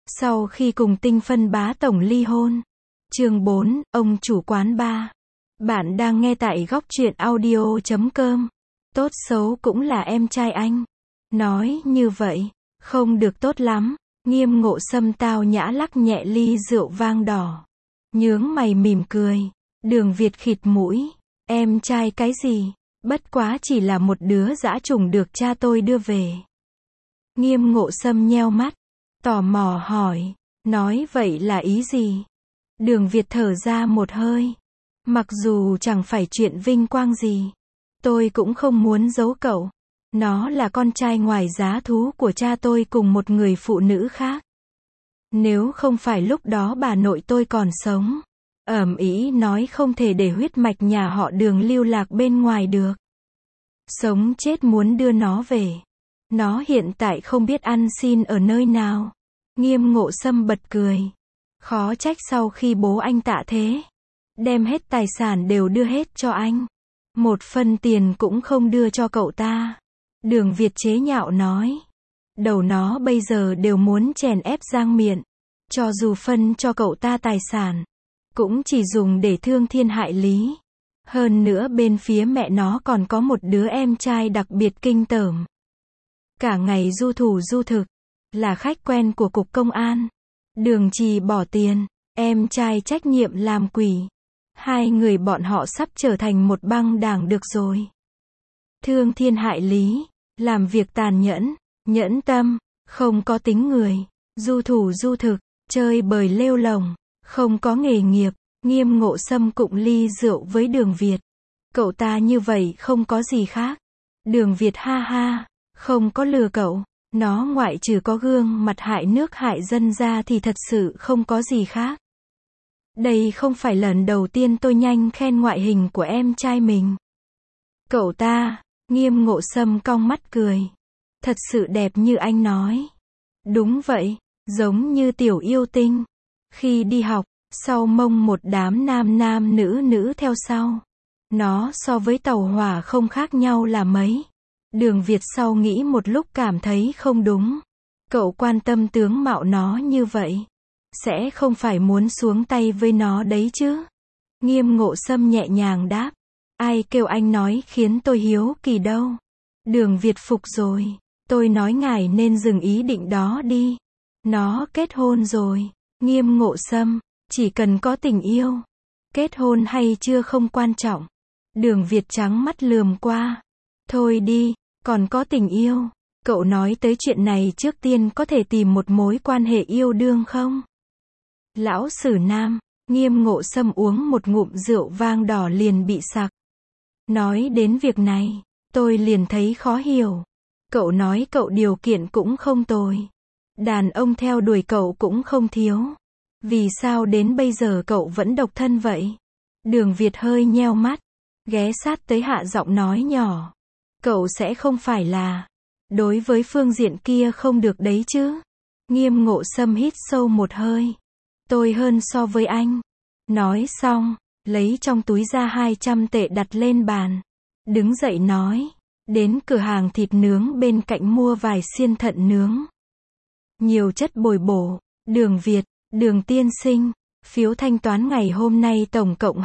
Sau khi cùng Tinh Phân bá tổng ly hôn. Chương 4, ông chủ quán bar. Bạn đang nghe tại góc truyện audio.com. Tốt xấu cũng là em trai anh. Nói như vậy, không được tốt lắm. Nghiêm Ngộ Sâm tao nhã lắc nhẹ ly rượu vang đỏ. Nhướng mày mỉm cười. Đường Việt khịt mũi. Em trai cái gì? Bất quá chỉ là một đứa dã trùng được cha tôi đưa về. Nghiêm Ngộ Sâm nheo mắt. Tò mò hỏi. Nói vậy là ý gì? Đường Việt thở ra một hơi. Mặc dù chẳng phải chuyện vinh quang gì, tôi cũng không muốn giấu cậu. Nó là con trai ngoài giá thú của cha tôi cùng một người phụ nữ khác. Nếu không phải lúc đó bà nội tôi còn sống, ầm ĩ nói không thể để huyết mạch nhà họ Đường lưu lạc bên ngoài được. Sống chết muốn đưa nó về. Nó hiện tại không biết ăn xin ở nơi nào. Nghiêm Ngộ Sâm bật cười. Khó trách sau khi bố anh tạ thế, đem hết tài sản đều đưa hết cho anh. Một phân tiền cũng không đưa cho cậu ta. Đường Việt chế nhạo nói. Đầu nó bây giờ đều muốn chèn ép Giang Miện. Cho dù phân cho cậu ta tài sản, cũng chỉ dùng để thương thiên hại lý. Hơn nữa bên phía mẹ nó còn có một đứa em trai đặc biệt kinh tởm. Cả ngày du thủ du thực, là khách quen của cục công an. Đường Trì bỏ tiền, em trai trách nhiệm làm quỷ. Hai người bọn họ sắp trở thành một băng đảng được rồi. Thương thiên hại lý, làm việc tàn nhẫn, nhẫn tâm, không có tính người, du thủ du thực, chơi bời lêu lồng, không có nghề nghiệp. Nghiêm Ngộ Sâm cụng ly rượu với Đường Việt. Cậu ta như vậy không có gì khác. Đường Việt ha ha, không có lừa cậu. Nó ngoại trừ có gương mặt hại nước hại dân ra thì thật sự không có gì khác. Đây không phải lần đầu tiên tôi nhanh khen ngoại hình của em trai mình. Cậu ta, Nghiêm Ngộ Sâm cong mắt cười. Thật sự đẹp như anh nói. Đúng vậy, giống như tiểu yêu tinh. Khi đi học, sau mông một đám nam nam nữ nữ theo sau. Nó so với tàu hỏa không khác nhau là mấy. Đường Việt sau nghĩ một lúc cảm thấy không đúng. Cậu quan tâm tướng mạo nó như vậy, sẽ không phải muốn xuống tay với nó đấy chứ? Nghiêm Ngộ Sâm nhẹ nhàng đáp. Ai kêu anh nói khiến tôi hiếu kỳ đâu. Đường Việt phục rồi. Tôi nói ngài nên dừng ý định đó đi. Nó kết hôn rồi. Nghiêm Ngộ Sâm, chỉ cần có tình yêu. Kết hôn hay chưa không quan trọng. Đường Việt trắng mắt lườm qua. Thôi đi, còn có tình yêu. Cậu nói tới chuyện này trước tiên có thể tìm một mối quan hệ yêu đương không? Lão Sử Nam, Nghiêm Ngộ Sâm uống một ngụm rượu vang đỏ liền bị sặc. Nói đến việc này, tôi liền thấy khó hiểu. Cậu nói cậu điều kiện cũng không tồi. Đàn ông theo đuổi cậu cũng không thiếu. Vì sao đến bây giờ cậu vẫn độc thân vậy? Đường Việt hơi nheo mắt, ghé sát tới hạ giọng nói nhỏ. Cậu sẽ không phải là, đối với phương diện kia không được đấy chứ? Nghiêm Ngộ Sâm hít sâu một hơi. Tôi hơn so với anh. Nói xong, lấy trong túi ra 200 tệ đặt lên bàn. Đứng dậy nói, đến cửa hàng thịt nướng bên cạnh mua vài xiên thận nướng. Nhiều chất bồi bổ. Đường Việt, Đường tiên sinh, phiếu thanh toán ngày hôm nay tổng cộng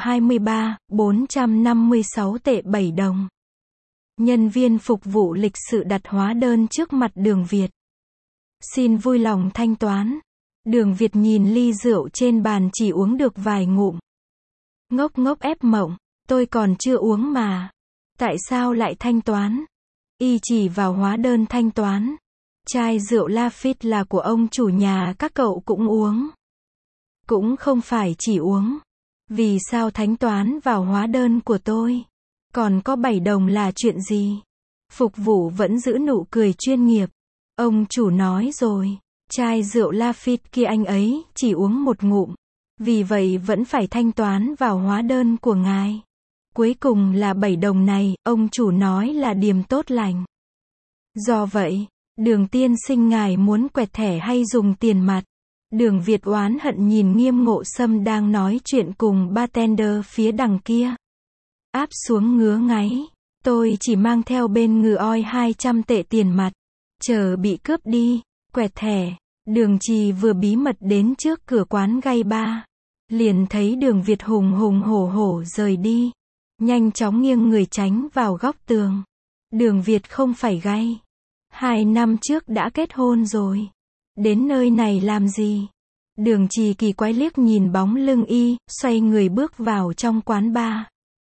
23.456 tệ 7 đồng. Nhân viên phục vụ lịch sự đặt hóa đơn trước mặt Đường Việt. Xin vui lòng thanh toán. Đường Việt nhìn ly rượu trên bàn chỉ uống được vài ngụm. Ngốc ngốc ép mộng, tôi còn chưa uống mà. Tại sao lại thanh toán? Y chỉ vào hóa đơn thanh toán. Chai rượu Lafite là của ông chủ nhà các cậu cũng uống. Cũng không phải chỉ uống. Vì sao thanh toán vào hóa đơn của tôi? Còn có 7 đồng là chuyện gì? Phục vụ vẫn giữ nụ cười chuyên nghiệp. Ông chủ nói rồi, chai rượu Lafite kia anh ấy chỉ uống một ngụm. Vì vậy vẫn phải thanh toán vào hóa đơn của ngài. Cuối cùng là 7 đồng này, ông chủ nói là điềm tốt lành. Do vậy, Đường tiên sinh ngài muốn quẹt thẻ hay dùng tiền mặt? Đường Việt oán hận nhìn Nghiêm Ngộ Sâm đang nói chuyện cùng bartender phía đằng kia. Áp xuống ngứa ngáy. Tôi chỉ mang theo bên ngừ oi 200 tệ tiền mặt. Chờ bị cướp đi. Quẹt thẻ. Đường Trì vừa bí mật đến trước cửa quán gay ba, liền thấy Đường Việt hùng hùng hổ hổ rời đi, nhanh chóng nghiêng người tránh vào góc tường. Đường Việt không phải gay, 2 năm trước đã kết hôn rồi, đến nơi này làm gì? Đường Trì kỳ quái liếc nhìn bóng lưng y, xoay người bước vào trong quán bar.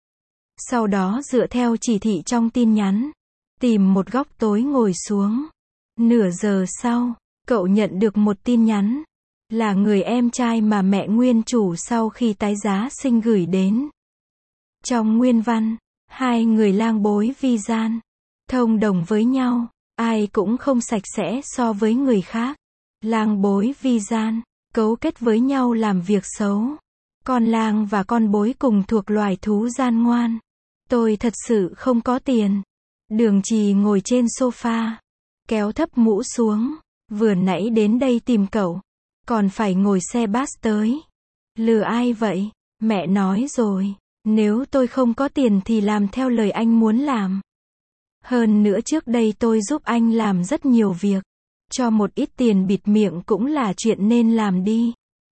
Sau đó dựa theo chỉ thị trong tin nhắn, tìm một góc tối ngồi xuống. Nửa giờ sau, cậu nhận được một tin nhắn, là người em trai mà mẹ nguyên chủ sau khi tái giá sinh gửi đến. Trong nguyên văn, 2 người lang bối vi gian, thông đồng với nhau, ai cũng không sạch sẽ so với người khác. Lang bối vi gian, cấu kết với nhau làm việc xấu. Con lang và con bối cùng thuộc loài thú gian ngoan. Tôi thật sự không có tiền. Đường Trì ngồi trên sofa, kéo thấp mũ xuống. Vừa nãy đến đây tìm cậu, còn phải ngồi xe bus tới. Lừa ai vậy? Mẹ nói rồi, nếu tôi không có tiền thì làm theo lời anh muốn làm. Hơn nữa trước đây tôi giúp anh làm rất nhiều việc. Cho một ít tiền bịt miệng cũng là chuyện nên làm đi.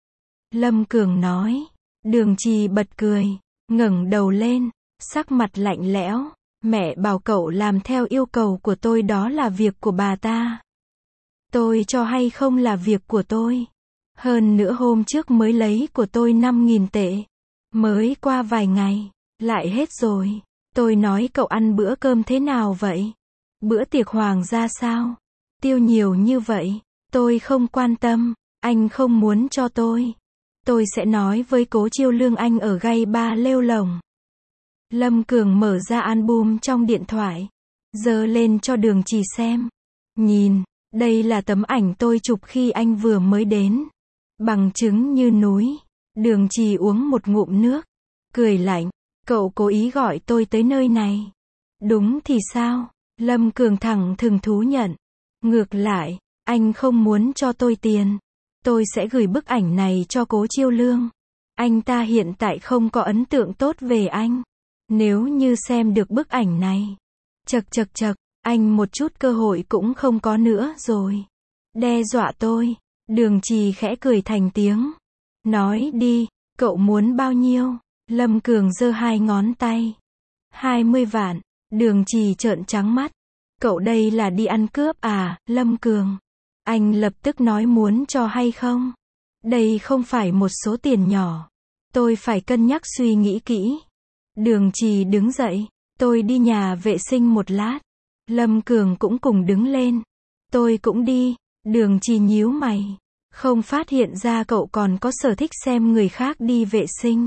Lâm Cường nói. Đường Trì bật cười, ngẩng đầu lên, sắc mặt lạnh lẽo. Mẹ bảo cậu làm theo yêu cầu của tôi, đó là việc của bà ta. Tôi cho hay không là việc của tôi. Hơn nữa hôm trước mới lấy của tôi 5.000 tệ. Mới qua vài ngày, lại hết rồi. Tôi nói cậu ăn bữa cơm thế nào vậy? Bữa tiệc hoàng gia sao? Tiêu nhiều như vậy, tôi không quan tâm, anh không muốn cho tôi sẽ nói với Cố Chiêu Lương anh ở gay ba lêu lổng. Lâm Cường mở ra album trong điện thoại, giơ lên cho Đường Trì xem. Nhìn, đây là tấm ảnh tôi chụp khi anh vừa mới đến. Bằng chứng như núi. Đường Trì uống một ngụm nước, cười lạnh, cậu cố ý gọi tôi tới nơi này. Đúng thì sao? Lâm Cường thẳng thừng thú nhận. Ngược lại, anh không muốn cho tôi tiền. Tôi sẽ gửi bức ảnh này cho Cố Chiêu Lương. Anh ta hiện tại không có ấn tượng tốt về anh. Nếu như xem được bức ảnh này, chật, anh một chút cơ hội cũng không có nữa rồi. Đe dọa tôi. Đường Trì khẽ cười thành tiếng. Nói đi, cậu muốn bao nhiêu? Lâm Cường giơ 2 ngón tay. 20 vạn. Đường Trì trợn trắng mắt. Cậu đây là đi ăn cướp à, Lâm Cường? Anh lập tức nói muốn cho hay không? Đây không phải một số tiền nhỏ. Tôi phải cân nhắc suy nghĩ kỹ. Đường Trì đứng dậy. Tôi đi nhà vệ sinh một lát. Lâm Cường cũng cùng đứng lên. Tôi cũng đi. Đường Trì nhíu mày. Không phát hiện ra cậu còn có sở thích xem người khác đi vệ sinh.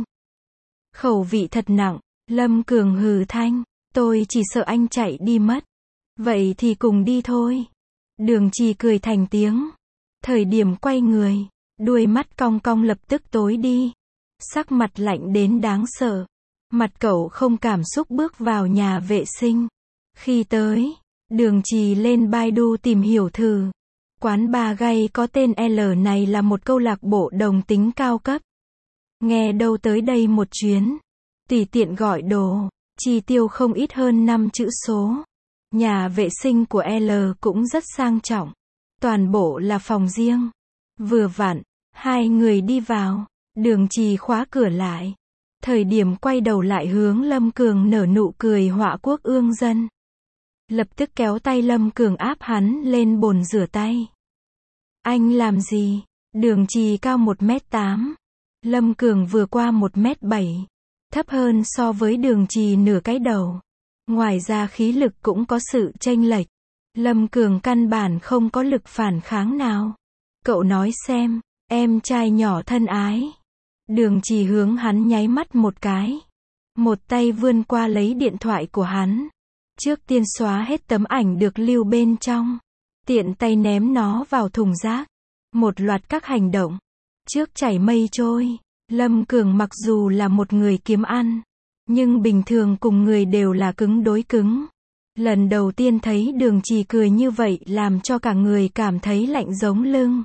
Khẩu vị thật nặng. Lâm Cường hừ thanh. Tôi chỉ sợ anh chạy đi mất. Vậy thì cùng đi thôi. Đường Trì cười thành tiếng. Thời điểm quay người, đuôi mắt cong cong lập tức tối đi. Sắc mặt lạnh đến đáng sợ. Mặt cậu không cảm xúc bước vào nhà vệ sinh. Khi tới, Đường Trì lên Baidu tìm hiểu thử. Quán bar gay có tên L này là một câu lạc bộ đồng tính cao cấp. Nghe đâu tới đây một chuyến. Tùy tiện gọi đồ, chi tiêu không ít hơn 5 chữ số. Nhà vệ sinh của L cũng rất sang trọng. Toàn bộ là phòng riêng. Vừa vặn, 2 người đi vào. Đường Trì khóa cửa lại. Thời điểm quay đầu lại hướng Lâm Cường nở nụ cười họa quốc ương dân. Lập tức kéo tay Lâm Cường áp hắn lên bồn rửa tay. Anh làm gì? Đường Trì cao 1m8. Lâm Cường vừa qua 1m7. Thấp hơn so với Đường Trì nửa cái đầu. Ngoài ra khí lực cũng có sự chênh lệch. Lâm Cường căn bản không có lực phản kháng nào. Cậu nói xem, em trai nhỏ thân ái. Đường Trì hướng hắn nháy mắt một cái. Một tay vươn qua lấy điện thoại của hắn. Trước tiên xóa hết tấm ảnh được lưu bên trong. Tiện tay ném nó vào thùng rác. Một loạt các hành động. Trước chảy mây trôi. Lâm Cường mặc dù là một người kiếm ăn, nhưng bình thường cùng người đều là cứng đối cứng. Lần đầu tiên thấy Đường Trì cười như vậy làm cho cả người cảm thấy lạnh giống lưng.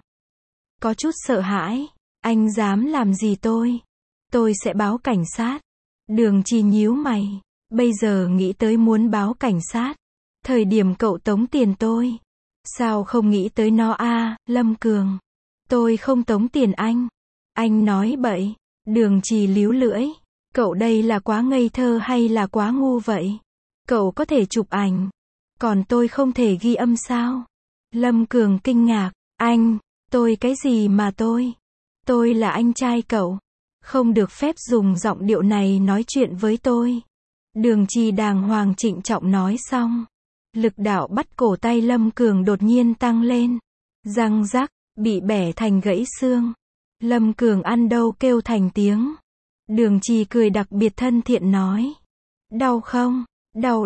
Có chút sợ hãi. Anh dám làm gì tôi? Tôi sẽ báo cảnh sát. Đường Trì nhíu mày. Bây giờ nghĩ tới muốn báo cảnh sát. Thời điểm cậu tống tiền tôi. Sao không nghĩ tới nó a, Lâm Cường? Tôi không tống tiền anh. Anh nói bậy. Đường Trì líu lưỡi. Cậu đây là quá ngây thơ hay là quá ngu vậy? Cậu có thể chụp ảnh. Còn tôi không thể ghi âm sao? Lâm Cường kinh ngạc. Anh, tôi cái gì mà tôi? Tôi là anh trai cậu. Không được phép dùng giọng điệu này nói chuyện với tôi. Đường Trì đàng hoàng trịnh trọng nói xong. Lực đạo bắt cổ tay Lâm Cường đột nhiên tăng lên. Răng rắc, bị bẻ thành gãy xương. Lâm Cường ăn đâu kêu thành tiếng. Đường Trì cười đặc biệt thân thiện nói. Đau không? Đau.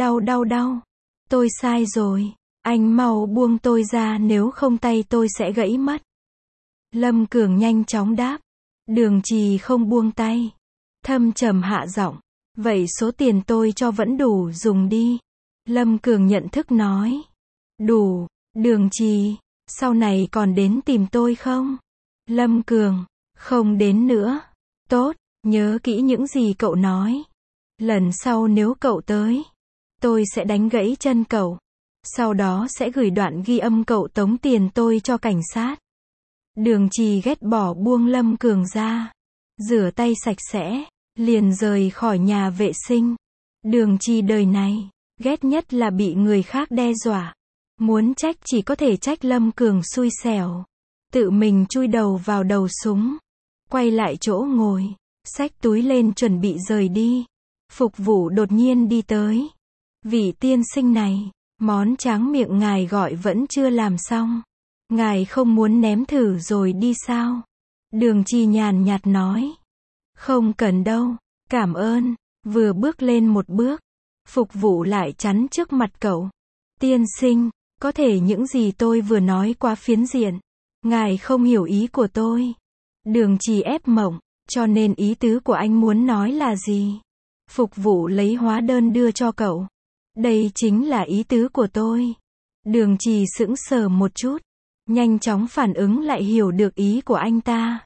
Tôi sai rồi. Anh mau buông tôi ra, nếu không tay tôi sẽ gãy mất. Lâm Cường nhanh chóng đáp. Đường Trì không buông tay. Thâm trầm hạ giọng. Vậy số tiền tôi cho vẫn đủ dùng đi. Lâm Cường nhận thức nói. Đủ. Đường Trì, sau này còn đến tìm tôi không? Lâm Cường, không đến nữa. Tốt, nhớ kỹ những gì cậu nói. Lần sau nếu cậu tới, tôi sẽ đánh gãy chân cậu. Sau đó sẽ gửi đoạn ghi âm cậu tống tiền tôi cho cảnh sát. Đường Trì ghét bỏ buông Lâm Cường ra. Rửa tay sạch sẽ, liền rời khỏi nhà vệ sinh. Đường Trì đời này, ghét nhất là bị người khác đe dọa. Muốn trách chỉ có thể trách Lâm Cường xui xẻo. Tự mình chui đầu vào đầu súng. Quay lại chỗ ngồi, xách túi lên chuẩn bị rời đi. Phục vụ đột nhiên đi tới. Vị tiên sinh này, món tráng miệng ngài gọi vẫn chưa làm xong. Ngài không muốn nếm thử rồi đi sao? Đường Trì nhàn nhạt nói. Không cần đâu, cảm ơn. Vừa bước lên một bước, phục vụ lại chắn trước mặt cậu. Tiên sinh, có thể những gì tôi vừa nói quá phiến diện. Ngài không hiểu ý của tôi. Đường Trì ép mộng, cho nên ý tứ của anh muốn nói là gì? Phục vụ lấy hóa đơn đưa cho cậu. Đây chính là ý tứ của tôi. Đường Trì sững sờ một chút. Nhanh chóng phản ứng lại hiểu được ý của anh ta.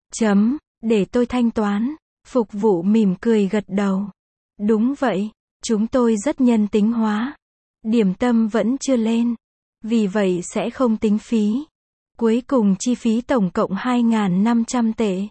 Để tôi thanh toán. Phục vụ mỉm cười gật đầu. Đúng vậy, chúng tôi rất nhân tính hóa. Điểm tâm vẫn chưa lên. Vì vậy sẽ không tính phí. Cuối cùng chi phí tổng cộng 2.500 tệ.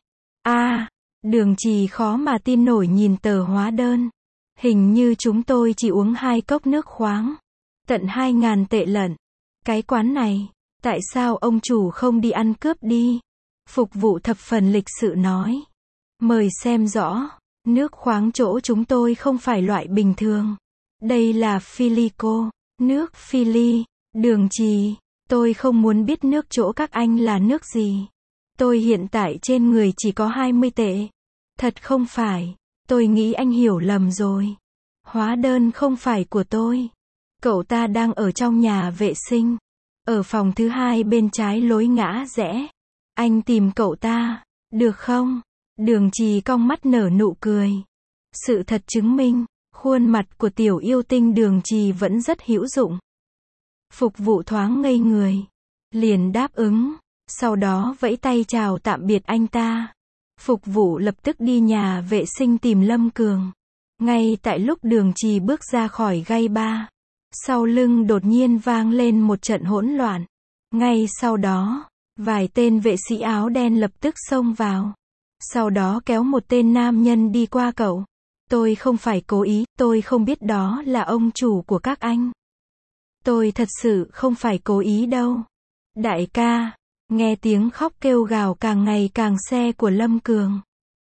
Đường Trì khó mà tin nổi nhìn tờ hóa đơn. Hình như chúng tôi chỉ uống 2 cốc nước khoáng. Tận 2.000 tệ lận. Cái quán này, tại sao ông chủ không đi ăn cướp đi? Phục vụ thập phần lịch sự nói. Mời xem rõ, nước khoáng chỗ chúng tôi không phải loại bình thường. Đây là Filico, nước Philly. Đường Trì, tôi không muốn biết nước chỗ các anh là nước gì. Tôi hiện tại trên người chỉ có 20 tệ. Thật không phải, tôi nghĩ anh hiểu lầm rồi. Hóa đơn không phải của tôi. Cậu ta đang ở trong nhà vệ sinh. Ở phòng thứ 2 bên trái lối ngã rẽ. Anh tìm cậu ta, được không? Đường Trì cong mắt nở nụ cười. Sự thật chứng minh, khuôn mặt của tiểu yêu tinh Đường Trì vẫn rất hữu dụng. Phục vụ thoáng ngây người. Liền đáp ứng. Sau đó vẫy tay chào tạm biệt anh ta. Phục vụ lập tức đi nhà vệ sinh tìm Lâm Cường. Ngay tại lúc Đường Trì bước ra khỏi gay bar, sau lưng đột nhiên vang lên một trận hỗn loạn. Ngay sau đó, vài tên vệ sĩ áo đen lập tức xông vào. Sau đó kéo một tên nam nhân đi qua cậu. Tôi không phải cố ý, tôi không biết đó là ông chủ của các anh. Tôi thật sự không phải cố ý đâu. Đại ca, nghe tiếng khóc kêu gào càng ngày càng xe của Lâm Cường.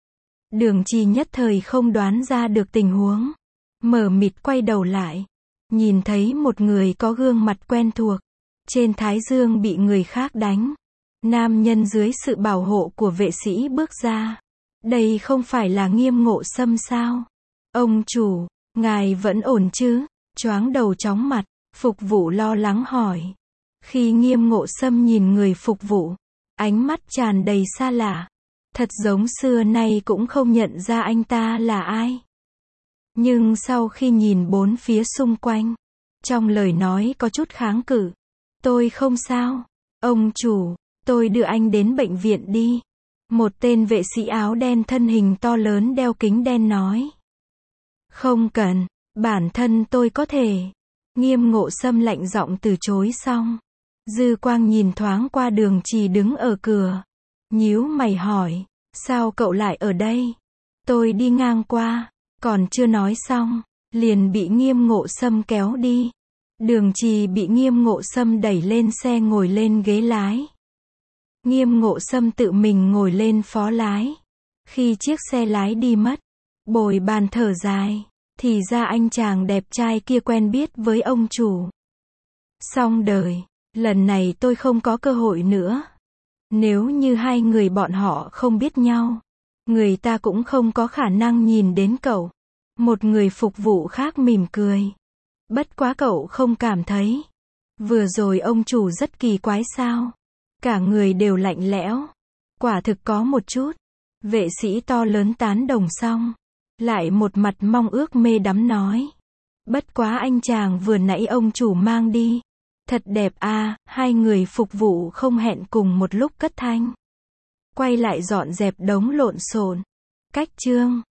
Đường Trì nhất thời không đoán ra được tình huống. Mờ mịt quay đầu lại. Nhìn thấy một người có gương mặt quen thuộc. Trên thái dương bị người khác đánh. Nam nhân dưới sự bảo hộ của vệ sĩ bước ra. Đây không phải là Nghiêm Ngộ Sâm sao? Ông chủ, ngài vẫn ổn chứ? Choáng đầu chóng mặt, phục vụ lo lắng hỏi. Khi Nghiêm Ngộ Sâm nhìn người phục vụ, ánh mắt tràn đầy xa lạ. Thật giống xưa nay cũng không nhận ra anh ta là ai. Nhưng sau khi nhìn bốn phía xung quanh, trong lời nói có chút kháng cự. Tôi không sao. Ông chủ, tôi đưa anh đến bệnh viện đi. Một tên vệ sĩ áo đen thân hình to lớn đeo kính đen nói. Không cần, bản thân tôi có thể. Nghiêm Ngộ Sâm lạnh giọng từ chối xong. Dư Quang nhìn thoáng qua Đường Trì đứng ở cửa. Nhíu mày hỏi, sao cậu lại ở đây? Tôi đi ngang qua, còn chưa nói xong, liền bị Nghiêm Ngộ Sâm kéo đi. Đường Trì bị Nghiêm Ngộ Sâm đẩy lên xe ngồi lên ghế lái. Nghiêm Ngộ Sâm tự mình ngồi lên phó lái. Khi chiếc xe lái đi mất, Bồi Bàn thở dài, thì ra anh chàng đẹp trai kia quen biết với ông chủ. Xong đời, lần này tôi không có cơ hội nữa. Nếu như hai người bọn họ không biết nhau, người ta cũng không có khả năng nhìn đến cậu. Một người phục vụ khác mỉm cười. Bất quá cậu không cảm thấy vừa rồi ông chủ rất kỳ quái sao? Cả người đều lạnh lẽo. Quả thực có một chút. Vệ sĩ to lớn tán đồng xong, lại một mặt mong ước mê đắm nói. Bất quá anh chàng vừa nãy ông chủ mang đi, thật đẹp à. Hai người phục vụ không hẹn cùng một lúc cất thanh. Quay lại dọn dẹp đống lộn xộn. Cách chương